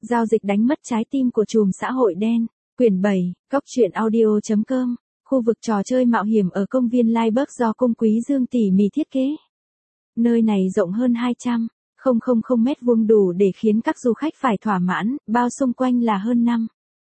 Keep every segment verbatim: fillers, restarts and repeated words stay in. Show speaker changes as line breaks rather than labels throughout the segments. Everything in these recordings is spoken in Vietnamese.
Giao dịch đánh mất trái tim của trùm xã hội đen. Quyển bảy, Cóc truyện audio chấm com. Khu vực trò chơi mạo hiểm ở công viên Liveberg do Cung Quý Dương tỉ mỉ thiết kế. Nơi này rộng hơn hai trăm nghìn mét vuông đủ để khiến các du khách phải thỏa mãn, bao xung quanh là hơn năm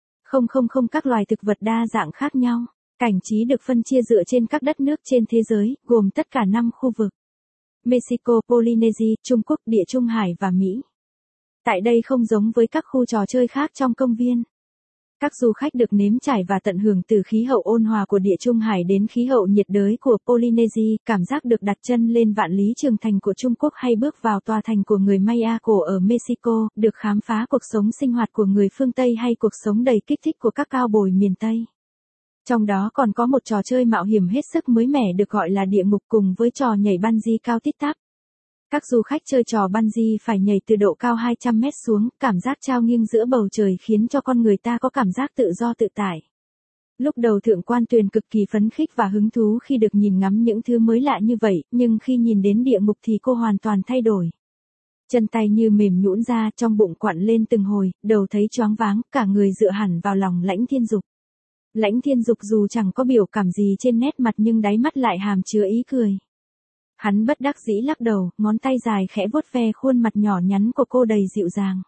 nghìn các loài thực vật đa dạng khác nhau. Cảnh trí được phân chia dựa trên các đất nước trên thế giới, gồm tất cả năm khu vực: Mexico, Polynesia, Trung Quốc, Địa Trung Hải và Mỹ. Tại đây không giống với các khu trò chơi khác trong công viên. Các du khách được nếm trải và tận hưởng từ khí hậu ôn hòa của Địa Trung Hải đến khí hậu nhiệt đới của Polynesia, cảm giác được đặt chân lên vạn lý trường thành của Trung Quốc hay bước vào tòa thành của người Maya cổ ở Mexico, được khám phá cuộc sống sinh hoạt của người phương Tây hay cuộc sống đầy kích thích của các cao bồi miền Tây. Trong đó còn có một trò chơi mạo hiểm hết sức mới mẻ được gọi là địa ngục cùng với trò nhảy bungee cao tít tắp. Các du khách chơi trò bungee phải nhảy từ độ cao hai trăm mét xuống, cảm giác trao nghiêng giữa bầu trời khiến cho con người ta có cảm giác tự do tự tại. Lúc đầu Thượng quan Tuyền cực kỳ phấn khích và hứng thú khi được nhìn ngắm những thứ mới lạ như vậy, nhưng khi nhìn đến địa ngục thì cô hoàn toàn thay đổi. Chân tay như mềm nhũn ra, trong bụng quặn lên từng hồi, đầu thấy choáng váng, cả người dựa hẳn vào lòng Lãnh Thiên Dục. Lãnh Thiên Dục dù chẳng có biểu cảm gì trên nét mặt nhưng đáy mắt lại hàm chứa ý cười. Hắn bất đắc dĩ lắc đầu, ngón tay dài khẽ vuốt ve khuôn mặt nhỏ nhắn của cô đầy dịu dàng.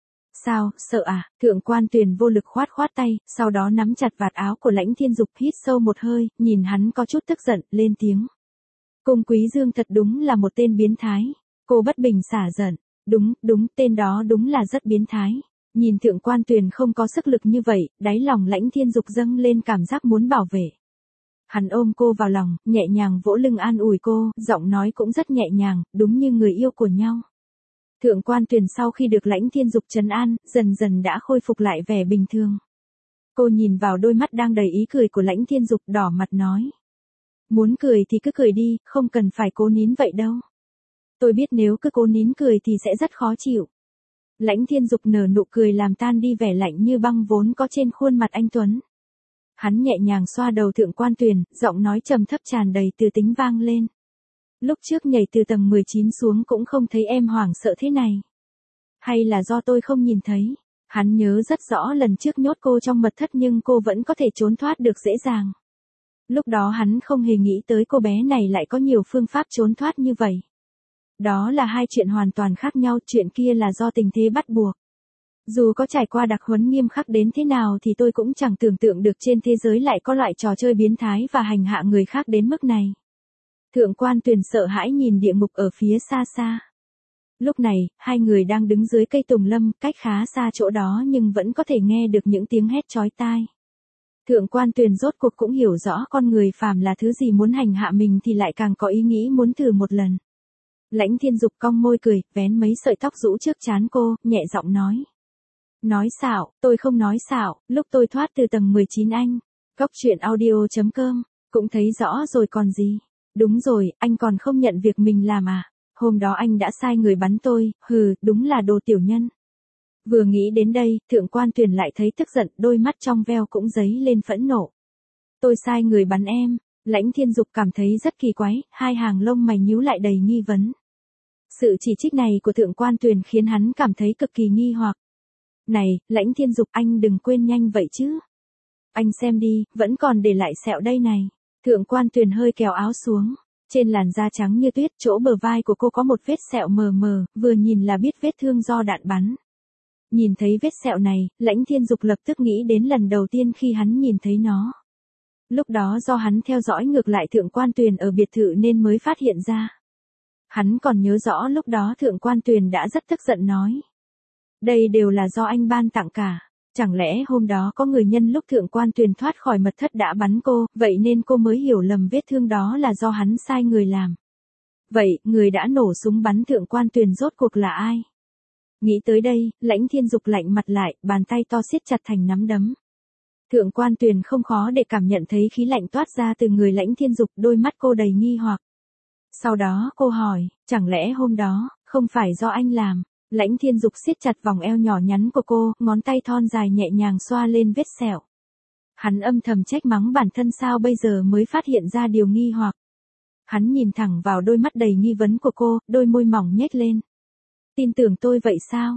Sao, sợ à? Thượng quan Tuyền vô lực khoát khoát tay, sau đó nắm chặt vạt áo của Lãnh Thiên Dục, hít sâu một hơi, nhìn hắn có chút tức giận, lên tiếng. Cung Quý Dương thật đúng là một tên biến thái. Cô bất bình xả giận. Đúng, đúng, tên đó đúng là rất biến thái. Nhìn Thượng quan Tuyền không có sức lực như vậy, đáy lòng Lãnh Thiên Dục dâng lên cảm giác muốn bảo vệ. Hắn ôm cô vào lòng, nhẹ nhàng vỗ lưng an ủi cô, giọng nói cũng rất nhẹ nhàng, đúng như người yêu của nhau. Thượng quan Tuyền sau khi được Lãnh Thiên Dục trấn an, dần dần đã khôi phục lại vẻ bình thường. Cô nhìn vào đôi mắt đang đầy ý cười của Lãnh Thiên Dục, đỏ mặt nói. Muốn cười thì cứ cười đi, không cần phải cố nín vậy đâu. Tôi biết nếu cứ cố nín cười thì sẽ rất khó chịu. Lãnh Thiên Dục nở nụ cười làm tan đi vẻ lạnh như băng vốn có trên khuôn mặt anh tuấn. Hắn nhẹ nhàng xoa đầu Thượng quan Tuyền, giọng nói trầm thấp tràn đầy từ tính vang lên. Lúc trước nhảy từ tầng mười chín xuống cũng không thấy em hoảng sợ thế này. Hay là do tôi không nhìn thấy? Hắn nhớ rất rõ lần trước nhốt cô trong mật thất nhưng cô vẫn có thể trốn thoát được dễ dàng. Lúc đó hắn không hề nghĩ tới cô bé này lại có nhiều phương pháp trốn thoát như vậy. Đó là hai chuyện hoàn toàn khác nhau, chuyện kia là do tình thế bắt buộc. Dù có trải qua đặc huấn nghiêm khắc đến thế nào thì tôi cũng chẳng tưởng tượng được trên thế giới lại có loại trò chơi biến thái và hành hạ người khác đến mức này. Thượng quan Tuyền sợ hãi nhìn địa ngục ở phía xa xa. Lúc này, hai người đang đứng dưới cây tùng lâm, cách khá xa chỗ đó nhưng vẫn có thể nghe được những tiếng hét chói tai. Thượng quan Tuyền rốt cuộc cũng hiểu rõ con người phàm là thứ gì muốn hành hạ mình thì lại càng có ý nghĩ muốn thử một lần. Lãnh Thiên Dục cong môi cười, vén mấy sợi tóc rũ trước trán cô, nhẹ giọng nói. Nói xạo, tôi không nói xạo, lúc tôi thoát từ tầng mười chín anh. Cóc truyện audio chấm com, cũng thấy rõ rồi còn gì. Đúng rồi, anh còn không nhận việc mình làm à? Hôm đó anh đã sai người bắn tôi, hừ, đúng là đồ tiểu nhân. Vừa nghĩ đến đây, Thượng quan Tuyền lại thấy tức giận, đôi mắt trong veo cũng dấy lên phẫn nộ. Tôi sai người bắn em. Lãnh Thiên Dục cảm thấy rất kỳ quái, hai hàng lông mày nhíu lại đầy nghi vấn. Sự chỉ trích này của Thượng quan Tuyền khiến hắn cảm thấy cực kỳ nghi hoặc. Này, Lãnh Thiên Dục, anh đừng quên nhanh vậy chứ. Anh xem đi, vẫn còn để lại sẹo đây này. Thượng quan Tuyền hơi kéo áo xuống. Trên làn da trắng như tuyết, chỗ bờ vai của cô có một vết sẹo mờ mờ, vừa nhìn là biết vết thương do đạn bắn. Nhìn thấy vết sẹo này, Lãnh Thiên Dục lập tức nghĩ đến lần đầu tiên khi hắn nhìn thấy nó. Lúc đó do hắn theo dõi ngược lại Thượng quan Tuyền ở biệt thự nên mới phát hiện ra. Hắn còn nhớ rõ lúc đó Thượng quan Tuyền đã rất tức giận nói. Đây đều là do anh ban tặng cả. Chẳng lẽ hôm đó có người nhân lúc Thượng quan Tuyền thoát khỏi mật thất đã bắn cô, vậy nên cô mới hiểu lầm vết thương đó là do hắn sai người làm. Vậy, người đã nổ súng bắn Thượng quan Tuyền rốt cuộc là ai? Nghĩ tới đây, Lãnh Thiên Dục lạnh mặt lại, bàn tay to siết chặt thành nắm đấm. Thượng quan Tuyền không khó để cảm nhận thấy khí lạnh toát ra từ người Lãnh Thiên Dục, đôi mắt cô đầy nghi hoặc. Sau đó cô hỏi, chẳng lẽ hôm đó, không phải do anh làm? Lãnh Thiên Dục siết chặt vòng eo nhỏ nhắn của cô, ngón tay thon dài nhẹ nhàng xoa lên vết sẹo. Hắn âm thầm trách mắng bản thân sao bây giờ mới phát hiện ra điều nghi hoặc. Hắn nhìn thẳng vào đôi mắt đầy nghi vấn của cô, đôi môi mỏng nhếch lên. Tin tưởng tôi vậy sao?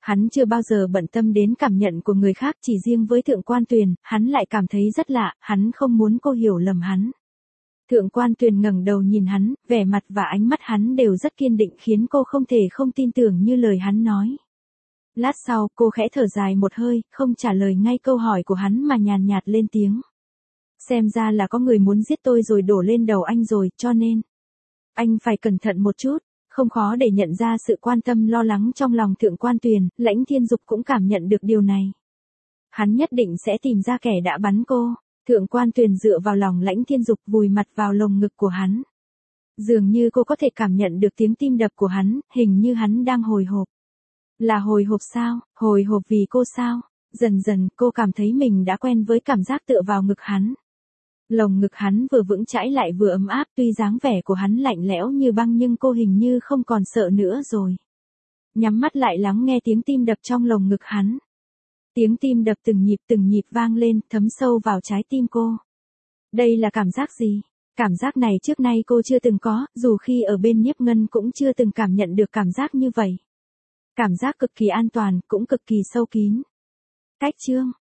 Hắn chưa bao giờ bận tâm đến cảm nhận của người khác, chỉ riêng với Thượng Quan Tuyền, hắn lại cảm thấy rất lạ, hắn không muốn cô hiểu lầm hắn. Thượng Quan Tuyền ngẩng đầu nhìn hắn, vẻ mặt và ánh mắt hắn đều rất kiên định khiến cô không thể không tin tưởng như lời hắn nói. Lát sau, cô khẽ thở dài một hơi, không trả lời ngay câu hỏi của hắn mà nhàn nhạt lên tiếng. Xem ra là có người muốn giết tôi rồi đổ lên đầu anh rồi, cho nên anh phải cẩn thận một chút. Không khó để nhận ra sự quan tâm lo lắng trong lòng Thượng Quan Tuyền, Lãnh Thiên Dục cũng cảm nhận được điều này. Hắn nhất định sẽ tìm ra kẻ đã bắn cô. Thượng Quan Tuyền dựa vào lòng Lãnh Thiên Dục, vùi mặt vào lồng ngực của hắn. Dường như cô có thể cảm nhận được tiếng tim đập của hắn, hình như hắn đang hồi hộp. Là hồi hộp sao? Hồi hộp vì cô sao? Dần dần cô cảm thấy mình đã quen với cảm giác tựa vào ngực hắn. Lồng ngực hắn vừa vững chãi lại vừa ấm áp, tuy dáng vẻ của hắn lạnh lẽo như băng nhưng cô hình như không còn sợ nữa rồi. Nhắm mắt lại lắng nghe tiếng tim đập trong lồng ngực hắn. Tiếng tim đập từng nhịp từng nhịp vang lên, thấm sâu vào trái tim cô. Đây là cảm giác gì? Cảm giác này trước nay cô chưa từng có, dù khi ở bên Nhiếp Ngân cũng chưa từng cảm nhận được cảm giác như vậy. Cảm giác cực kỳ an toàn, cũng cực kỳ sâu kín. Cách chương